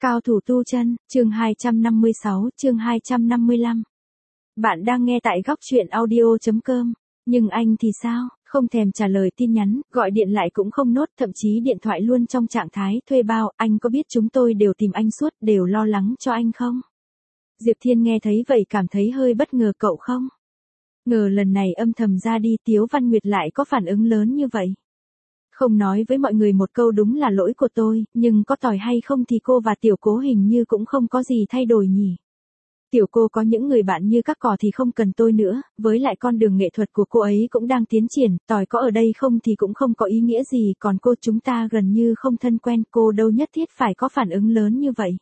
Cao thủ tu chân, chương 256, chương 255. Bạn đang nghe tại góc truyện audio.com. Nhưng anh thì sao? Không thèm trả lời tin nhắn, gọi điện lại cũng không nốt, thậm chí điện thoại luôn trong trạng thái thuê bao. Anh có biết chúng tôi đều tìm anh suốt, đều lo lắng cho anh không? Diệp Thiên nghe thấy vậy cảm thấy hơi bất ngờ. Cậu không ngờ lần này âm thầm ra đi Tiếu Văn Nguyệt lại có phản ứng lớn như vậy. Không nói với mọi người một câu đúng là lỗi của tôi, nhưng có tỏi hay không thì cô và Tiểu Cố hình như cũng không có gì thay đổi nhỉ. Tiểu Cô có những người bạn như các cỏ thì không cần tôi nữa, với lại con đường nghệ thuật của cô ấy cũng đang tiến triển, tỏi có ở đây không thì cũng không có ý nghĩa gì, còn cô chúng ta gần như không thân quen, cô đâu nhất thiết phải có phản ứng lớn như vậy.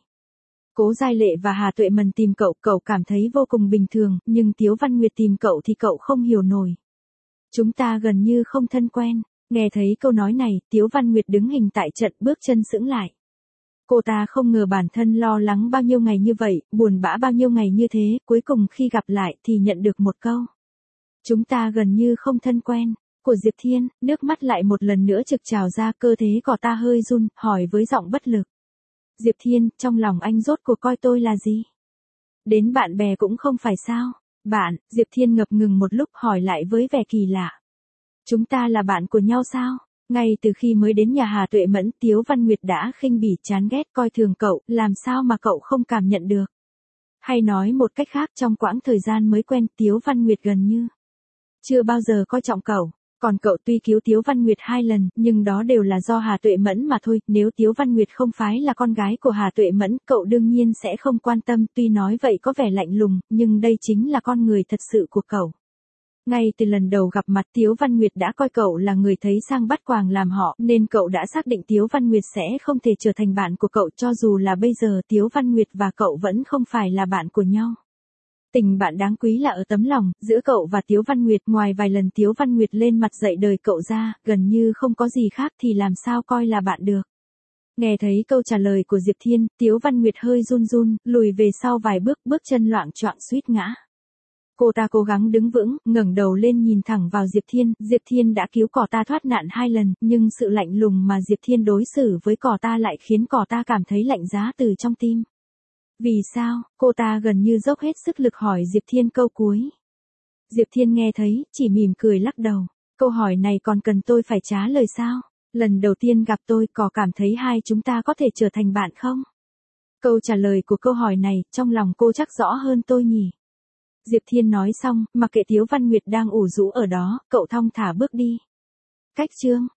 Cố Giai Lệ và Hà Tuệ Mần tìm cậu cảm thấy vô cùng bình thường, nhưng Tiếu Văn Nguyệt tìm cậu thì cậu không hiểu nổi. Chúng ta gần như không thân quen. Nghe thấy câu nói này, Tiếu Văn Nguyệt đứng hình tại trận, bước chân sững lại. Cô ta không ngờ bản thân lo lắng bao nhiêu ngày như vậy, buồn bã bao nhiêu ngày như thế, cuối cùng khi gặp lại thì nhận được một câu. Chúng ta gần như không thân quen. Của Diệp Thiên, nước mắt lại một lần nữa trực trào ra, cơ thể cỏ ta hơi run, hỏi với giọng bất lực. Diệp Thiên, trong lòng anh rốt cuộc coi tôi là gì? Đến bạn bè cũng không phải sao? Bạn, Diệp Thiên ngập ngừng một lúc hỏi lại với vẻ kỳ lạ. Chúng ta là bạn của nhau sao? Ngay từ khi mới đến nhà Hà Tuệ Mẫn, Tiếu Văn Nguyệt đã khinh bỉ chán ghét coi thường cậu, làm sao mà cậu không cảm nhận được? Hay nói một cách khác, trong quãng thời gian mới quen, Tiếu Văn Nguyệt gần như chưa bao giờ coi trọng cậu. Còn cậu tuy cứu Tiếu Văn Nguyệt 2 lần, nhưng đó đều là do Hà Tuệ Mẫn mà thôi, nếu Tiếu Văn Nguyệt không phải là con gái của Hà Tuệ Mẫn, cậu đương nhiên sẽ không quan tâm, tuy nói vậy có vẻ lạnh lùng, nhưng đây chính là con người thật sự của cậu. Ngay từ lần đầu gặp mặt Tiếu Văn Nguyệt đã coi cậu là người thấy sang bắt quàng làm họ, nên cậu đã xác định Tiếu Văn Nguyệt sẽ không thể trở thành bạn của cậu, cho dù là bây giờ Tiếu Văn Nguyệt và cậu vẫn không phải là bạn của nhau. Tình bạn đáng quý là ở tấm lòng, giữa cậu và Tiếu Văn Nguyệt, ngoài vài lần Tiếu Văn Nguyệt lên mặt dạy đời cậu ra, gần như không có gì khác thì làm sao coi là bạn được. Nghe thấy câu trả lời của Diệp Thiên, Tiếu Văn Nguyệt hơi run run, lùi về sau vài bước, bước chân loạng choạng suýt ngã. Cô ta cố gắng đứng vững, ngẩng đầu lên nhìn thẳng vào Diệp Thiên đã cứu cỏ ta thoát nạn 2 lần, nhưng sự lạnh lùng mà Diệp Thiên đối xử với cỏ ta lại khiến cỏ ta cảm thấy lạnh giá từ trong tim. Vì sao? Cô ta gần như dốc hết sức lực hỏi Diệp Thiên câu cuối. Diệp Thiên nghe thấy, chỉ mỉm cười lắc đầu. Câu hỏi này còn cần tôi phải trả lời sao? Lần đầu tiên gặp tôi, cỏ cảm thấy hai chúng ta có thể trở thành bạn không? Câu trả lời của câu hỏi này, trong lòng cô chắc rõ hơn tôi nhỉ? Diệp Thiên nói xong, mặc kệ Tiếu Văn Nguyệt đang ủ rũ ở đó, cậu thong thả bước đi. Cách chương